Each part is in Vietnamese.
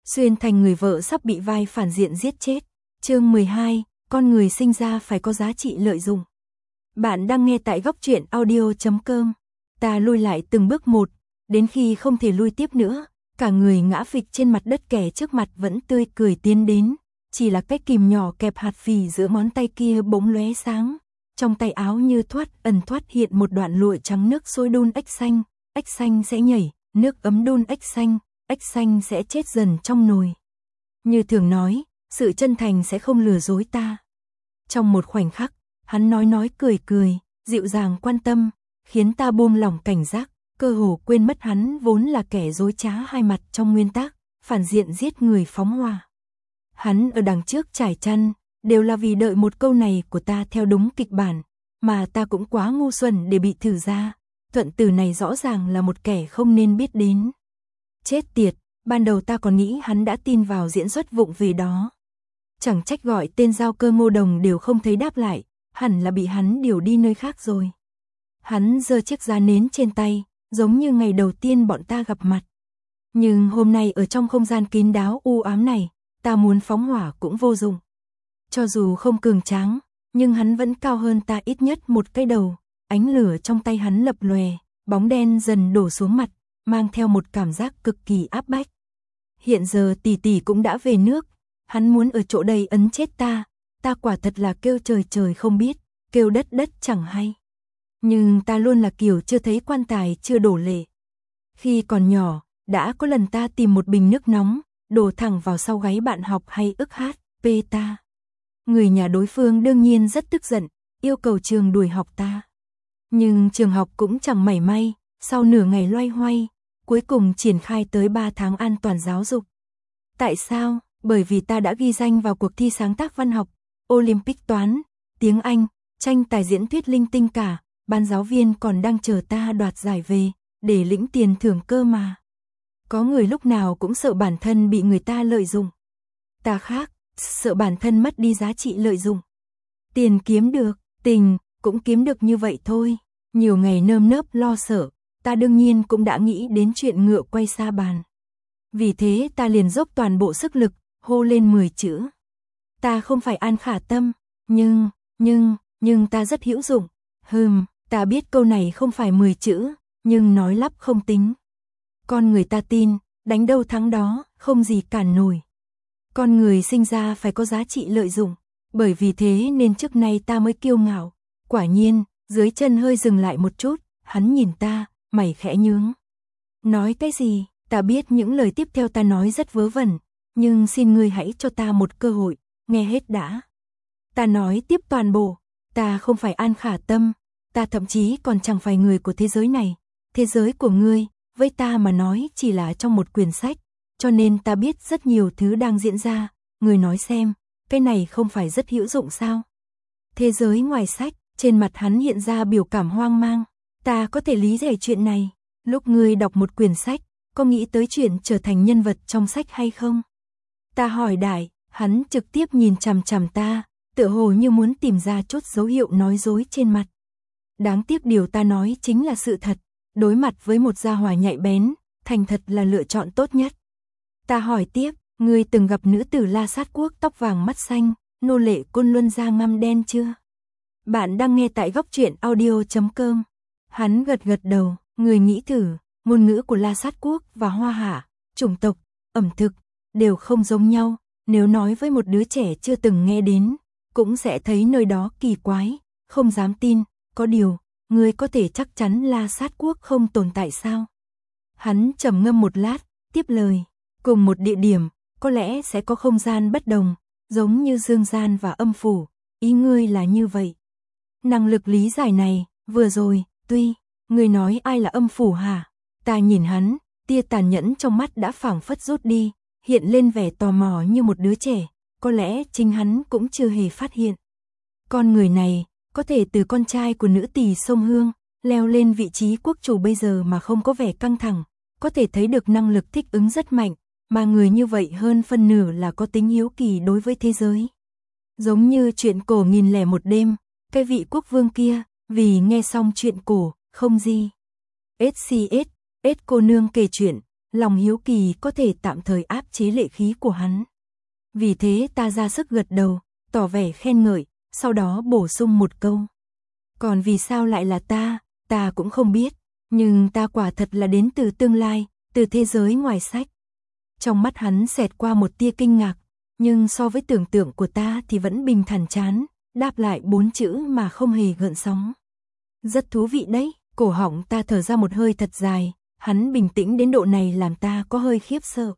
xuyên thành người vợ sắp bị vai phản diện giết chết. Chương 12, con người sinh ra phải có giá trị lợi dụng. Bạn đang nghe tại góc truyện audio.com. Ta lui lại từng bước một, đến khi không thể lui tiếp nữa, cả người ngã phịch trên mặt đất, kẻ trước mặt vẫn tươi cười tiến đến, chỉ là cái kìm nhỏ kẹp hạt phì giữa ngón tay kia bỗng lóe sáng. Trong tay áo như ẩn thoát hiện một đoạn lụa trắng, nước sôi đun ếch xanh sẽ nhảy, nước ấm đun ếch xanh sẽ chết dần trong nồi. Như thường nói, sự chân thành sẽ không lừa dối ta. Trong một khoảnh khắc, hắn nói cười, dịu dàng quan tâm, khiến ta buông lỏng cảnh giác, cơ hồ quên mất hắn vốn là kẻ dối trá hai mặt trong nguyên tắc, phản diện giết người phóng hỏa. Hắn ở đằng trước trải chăn, đều là vì đợi một câu này của ta theo đúng kịch bản, mà ta cũng quá ngu xuẩn để bị thử ra. Thuận từ này rõ ràng là một kẻ không nên biết đến. Chết tiệt, ban đầu ta còn nghĩ hắn đã tin vào diễn xuất vụng về đó. Chẳng trách gọi tên Giao Cơ Ngô Đồng đều không thấy đáp lại, hẳn là bị hắn điều đi nơi khác rồi. Hắn giơ chiếc giá nến trên tay, giống như ngày đầu tiên bọn ta gặp mặt. Nhưng hôm nay ở trong không gian kín đáo u ám này, ta muốn phóng hỏa cũng vô dụng. Cho dù không cường tráng, nhưng hắn vẫn cao hơn ta ít nhất một cái đầu. Ánh lửa trong tay hắn lập lòe, bóng đen dần đổ xuống mặt, mang theo một cảm giác cực kỳ áp bách. Hiện giờ tỷ cũng đã về nước, hắn muốn ở chỗ đây ấn chết ta quả thật là kêu trời không biết, kêu đất chẳng hay. Nhưng ta luôn là kiểu chưa thấy quan tài chưa đổ lệ. Khi còn nhỏ, đã có lần ta tìm một bình nước nóng, đổ thẳng vào sau gáy bạn học hay ức hát, ta. Người nhà đối phương đương nhiên rất tức giận, yêu cầu trường đuổi học ta. Nhưng trường học cũng chẳng mảy may, sau nửa ngày loay hoay, cuối cùng triển khai tới 3 tháng an toàn giáo dục. Tại sao? Bởi vì ta đã ghi danh vào cuộc thi sáng tác văn học, Olympic toán, tiếng Anh, tranh tài diễn thuyết linh tinh cả, ban giáo viên còn đang chờ ta đoạt giải về, để lĩnh tiền thưởng cơ mà. Có người lúc nào cũng sợ bản thân bị người ta lợi dụng. Ta khác, sợ bản thân mất đi giá trị lợi dụng. Tiền kiếm được, tình cũng kiếm được như vậy thôi. Nhiều ngày nơm nớp lo sợ, ta đương nhiên cũng đã nghĩ đến chuyện ngựa quay sa bàn. Vì thế ta liền dốc toàn bộ sức lực, hô lên 10 chữ. Ta không phải An Khả Tâm, nhưng ta rất hữu dụng. Ta biết câu này không phải 10 chữ, nhưng nói lắp không tính. Con người ta tin, đánh đâu thắng đó, không gì cản nổi. Con người sinh ra phải có giá trị lợi dụng, bởi vì thế nên trước nay ta mới kiêu ngạo. Quả nhiên, dưới chân hơi dừng lại một chút, hắn nhìn ta, mày khẽ nhướng. Nói cái gì? Ta biết những lời tiếp theo ta nói rất vớ vẩn, nhưng xin ngươi hãy cho ta một cơ hội, nghe hết đã. Ta nói tiếp toàn bộ, ta không phải An Khả Tâm, ta thậm chí còn chẳng phải người của thế giới này. Thế giới của ngươi, với ta mà nói chỉ là trong một quyển sách, cho nên ta biết rất nhiều thứ đang diễn ra. Ngươi nói xem, cái này không phải rất hữu dụng sao? Thế giới ngoài sách, trên mặt hắn hiện ra biểu cảm hoang mang. Ta có thể lý giải chuyện này. Lúc ngươi đọc một quyển sách, có nghĩ tới chuyện trở thành nhân vật trong sách hay không? Ta hỏi đại, hắn trực tiếp nhìn chằm chằm ta, tựa hồ như muốn tìm ra chút dấu hiệu nói dối trên mặt. Đáng tiếc điều ta nói chính là sự thật, đối mặt với một gia hỏa nhạy bén, thành thật là lựa chọn tốt nhất. Ta hỏi tiếp, ngươi từng gặp nữ tử La Sát Quốc tóc vàng mắt xanh, nô lệ Côn Luân da ngăm đen chưa? Bạn đang nghe tại góc truyện audio.com. Hắn gật đầu, người nghĩ thử, ngôn ngữ của La Sát Quốc và Hoa Hạ, chủng tộc, ẩm thực, đều không giống nhau. Nếu nói với một đứa trẻ chưa từng nghe đến, cũng sẽ thấy nơi đó kỳ quái, không dám tin. Có điều, ngươi có thể chắc chắn La Sát Quốc không tồn tại sao? Hắn trầm ngâm một lát, tiếp lời, cùng một địa điểm, có lẽ sẽ có không gian bất đồng, giống như dương gian và âm phủ, ý ngươi là như vậy. Năng lực lý giải này, vừa rồi, tuy, ngươi nói ai là âm phủ hả? Ta nhìn hắn, tia tàn nhẫn trong mắt đã phảng phất rút đi, hiện lên vẻ tò mò như một đứa trẻ, có lẽ chính hắn cũng chưa hề phát hiện. Con người này, có thể từ con trai của nữ tỳ sông Hương, leo lên vị trí quốc chủ bây giờ mà không có vẻ căng thẳng, có thể thấy được năng lực thích ứng rất mạnh, mà người như vậy hơn phân nửa là có tính hiếu kỳ đối với thế giới. Giống như chuyện cổ 1001 đêm, cái vị quốc vương kia, vì nghe xong chuyện cổ, không gì. SCS cô nương kể chuyện, lòng hiếu kỳ có thể tạm thời áp chế lệ khí của hắn. Vì thế ta ra sức gật đầu, tỏ vẻ khen ngợi, sau đó bổ sung một câu. Còn vì sao lại là ta cũng không biết, nhưng ta quả thật là đến từ tương lai, từ thế giới ngoài sách. Trong mắt hắn xẹt qua một tia kinh ngạc, nhưng so với tưởng tượng của ta thì vẫn bình thản chán, đáp lại 4 chữ mà không hề gợn sóng. Rất thú vị đấy, cổ họng ta thở ra một hơi thật dài, hắn bình tĩnh đến độ này làm ta có hơi khiếp sợ.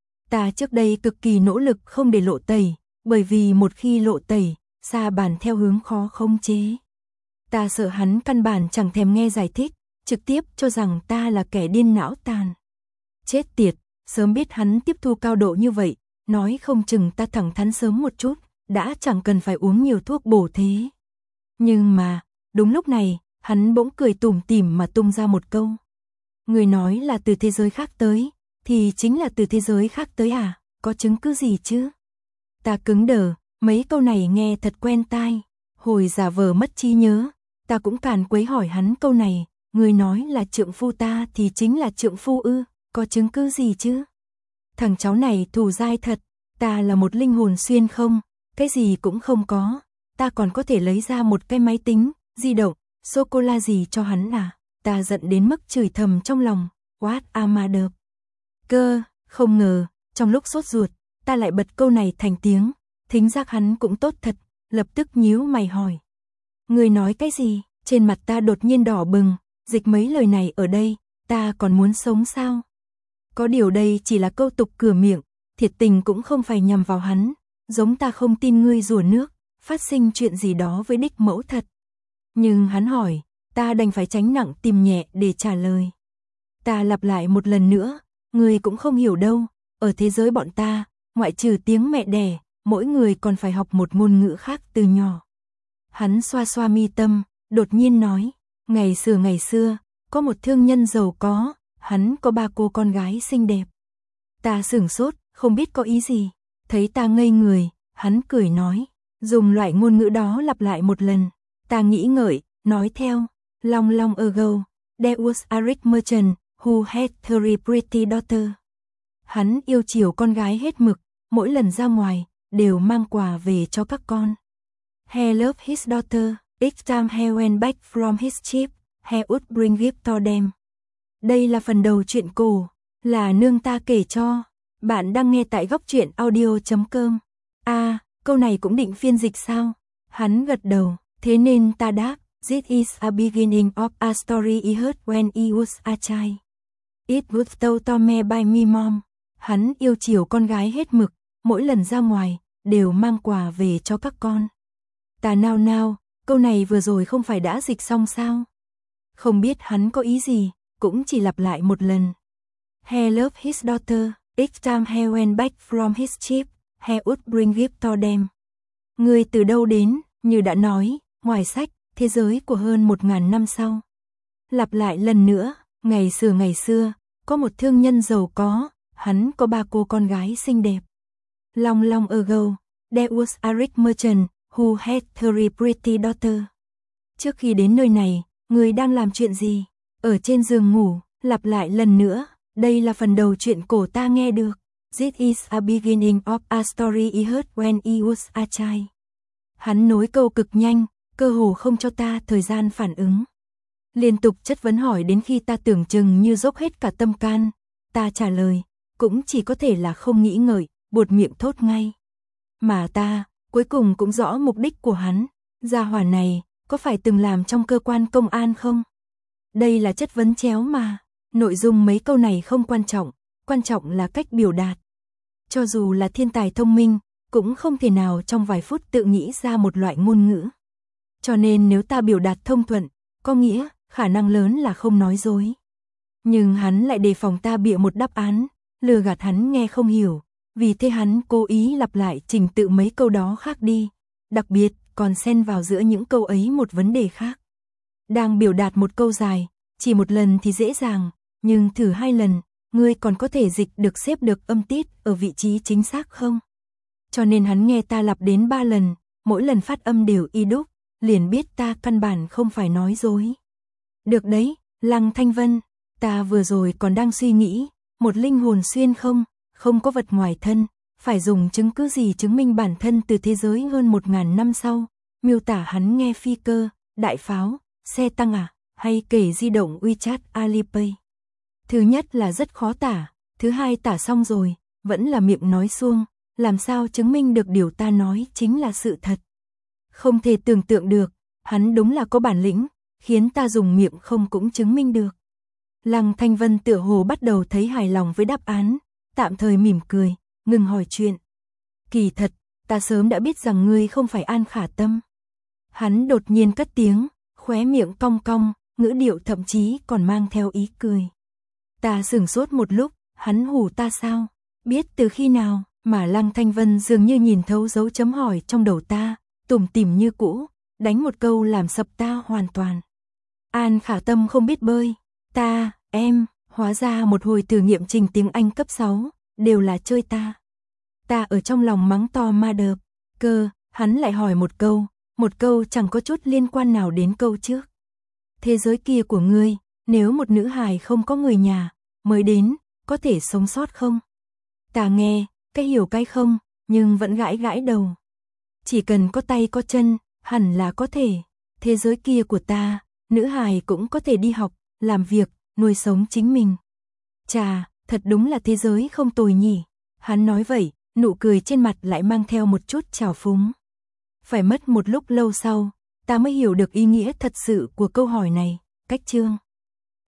Ta trước đây cực kỳ nỗ lực không để lộ tẩy, bởi vì một khi lộ tẩy, sa bàn theo hướng khó khống chế. Ta sợ hắn căn bản chẳng thèm nghe giải thích, trực tiếp cho rằng ta là kẻ điên não tàn. Chết tiệt, sớm biết hắn tiếp thu cao độ như vậy, nói không chừng ta thẳng thắn sớm một chút, đã chẳng cần phải uống nhiều thuốc bổ thế. Nhưng mà, đúng lúc này, hắn bỗng cười tủm tỉm mà tung ra một câu. Người nói là từ thế giới khác tới, thì chính là từ thế giới khác tới à, có chứng cứ gì chứ? Ta cứng đờ, mấy câu này nghe thật quen tai, hồi giả vờ mất trí nhớ, ta cũng càn quấy hỏi hắn câu này, người nói là trượng phu ta thì chính là trượng phu ư, có chứng cứ gì chứ? Thằng cháu này thù dai thật, ta là một linh hồn xuyên không, cái gì cũng không có, ta còn có thể lấy ra một cái máy tính, di động, sô-cô-la gì cho hắn à? Ta giận đến mức chửi thầm trong lòng, what a mother. Cơ, không ngờ, trong lúc sốt ruột, ta lại bật câu này thành tiếng, thính giác hắn cũng tốt thật, lập tức nhíu mày hỏi. Người nói cái gì? Trên mặt ta đột nhiên đỏ bừng, dịch mấy lời này ở đây, ta còn muốn sống sao? Có điều đây chỉ là câu tục cửa miệng, thiệt tình cũng không phải nhằm vào hắn, giống ta không tin ngươi rủa nước, phát sinh chuyện gì đó với đích mẫu thật. Nhưng hắn hỏi, ta đành phải tránh nặng tìm nhẹ để trả lời. Ta lặp lại một lần nữa, ngươi cũng không hiểu đâu, ở thế giới bọn ta, ngoại trừ tiếng mẹ đẻ, mỗi người còn phải học một ngôn ngữ khác từ nhỏ. Hắn xoa xoa mi tâm, đột nhiên nói, ngày xưa, có một thương nhân giàu có, hắn có 3 cô con gái xinh đẹp. Ta sửng sốt, không biết có ý gì, thấy ta ngây người, hắn cười nói, dùng loại ngôn ngữ đó lặp lại một lần. Ta nghĩ ngợi, nói theo, long ago, there was a rich merchant who had 3 pretty daughters. Hắn yêu chiều con gái hết mực, mỗi lần ra ngoài, đều mang quà về cho các con. He loved his daughter, each time he went back from his trip, he would bring gift to them. Đây là phần đầu truyện cổ, là nương ta kể cho. Bạn đang nghe tại góc truyện audio.com. À, câu này cũng định phiên dịch sao? Hắn gật đầu, thế nên ta đáp, this is a beginning of a story he heard when he was a child. It was told to me by my mom. Hắn yêu chiều con gái hết mực, mỗi lần ra ngoài, đều mang quà về cho các con. Ta nào, câu này vừa rồi không phải đã dịch xong sao? Không biết hắn có ý gì, cũng chỉ lặp lại một lần. He loved his daughter, each time he went back from his trip, he would bring gift to them. Người từ đâu đến, như đã nói, ngoài sách, thế giới của hơn 1000 năm sau. Lặp lại lần nữa, ngày xưa, có một thương nhân giàu có, hắn có 3 cô con gái xinh đẹp. Long ago, there was a rich merchant who had 3 pretty daughters. Trước khi đến nơi này, người đang làm chuyện gì? Ở trên giường ngủ, lặp lại lần nữa, đây là phần đầu truyện cổ ta nghe được. This is a beginning of a story he heard when he was a child. Hắn nối câu cực nhanh, cơ hồ không cho ta thời gian phản ứng. Liên tục chất vấn hỏi đến khi ta tưởng chừng như dốc hết cả tâm can. Ta trả lời, cũng chỉ có thể là không nghĩ ngợi, buột miệng thốt ngay. Mà ta, cuối cùng cũng rõ mục đích của hắn. Gia hỏa này, có phải từng làm trong cơ quan công an không? Đây là chất vấn chéo mà. Nội dung mấy câu này không quan trọng là cách biểu đạt. Cho dù là thiên tài thông minh, cũng không thể nào trong vài phút tự nghĩ ra một loại ngôn ngữ. Cho nên nếu ta biểu đạt thông thuận, có nghĩa, khả năng lớn là không nói dối. Nhưng hắn lại đề phòng ta bịa một đáp án, lừa gạt hắn nghe không hiểu, vì thế hắn cố ý lặp lại trình tự mấy câu đó khác đi, đặc biệt còn xen vào giữa những câu ấy một vấn đề khác. Đang biểu đạt một câu dài, chỉ một lần thì dễ dàng, nhưng thử 2 lần, ngươi còn có thể dịch được xếp được âm tiết ở vị trí chính xác không? Cho nên hắn nghe ta lặp đến 3 lần, mỗi lần phát âm đều y đúc, liền biết ta căn bản không phải nói dối. Được đấy, Lăng Thanh Vân, ta vừa rồi còn đang suy nghĩ, một linh hồn xuyên không có vật ngoài thân, phải dùng chứng cứ gì chứng minh bản thân từ thế giới hơn 1000 năm sau, miêu tả hắn nghe phi cơ, đại pháo, xe tăng hay kể di động WeChat Alipay. Thứ nhất là rất khó tả, thứ hai tả xong rồi, vẫn là miệng nói suông, làm sao chứng minh được điều ta nói chính là sự thật. Không thể tưởng tượng được, hắn đúng là có bản lĩnh, khiến ta dùng miệng không cũng chứng minh được. Lăng Thanh Vân tựa hồ bắt đầu thấy hài lòng với đáp án, tạm thời mỉm cười, ngừng hỏi chuyện. Kỳ thật, ta sớm đã biết rằng ngươi không phải An Khả Tâm. Hắn đột nhiên cất tiếng, khóe miệng cong cong, ngữ điệu thậm chí còn mang theo ý cười. Ta sửng sốt một lúc, hắn hù ta sao? Biết từ khi nào? Mà Lăng Thanh Vân dường như nhìn thấu dấu chấm hỏi trong đầu ta, tủm tỉm như cũ, đánh một câu làm sập ta hoàn toàn. An Khả Tâm không biết bơi, em, hóa ra một hồi thử nghiệm trình tiếng Anh cấp 6, đều là chơi ta. Ta ở trong lòng mắng to ma đợp, hắn lại hỏi một câu chẳng có chút liên quan nào đến câu trước. Thế giới kia của ngươi, nếu một nữ hài không có người nhà, mới đến, có thể sống sót không? Ta nghe, cái hiểu cái không, nhưng vẫn gãi gãi đầu. Chỉ cần có tay có chân, hẳn là có thể. Thế giới kia của ta, nữ hài cũng có thể đi học, làm việc, nuôi sống chính mình. Chà, thật đúng là thế giới không tồi nhỉ. Hắn nói vậy, nụ cười trên mặt lại mang theo một chút trào phúng. Phải mất một lúc lâu sau, ta mới hiểu được ý nghĩa thật sự của câu hỏi này. Cách chương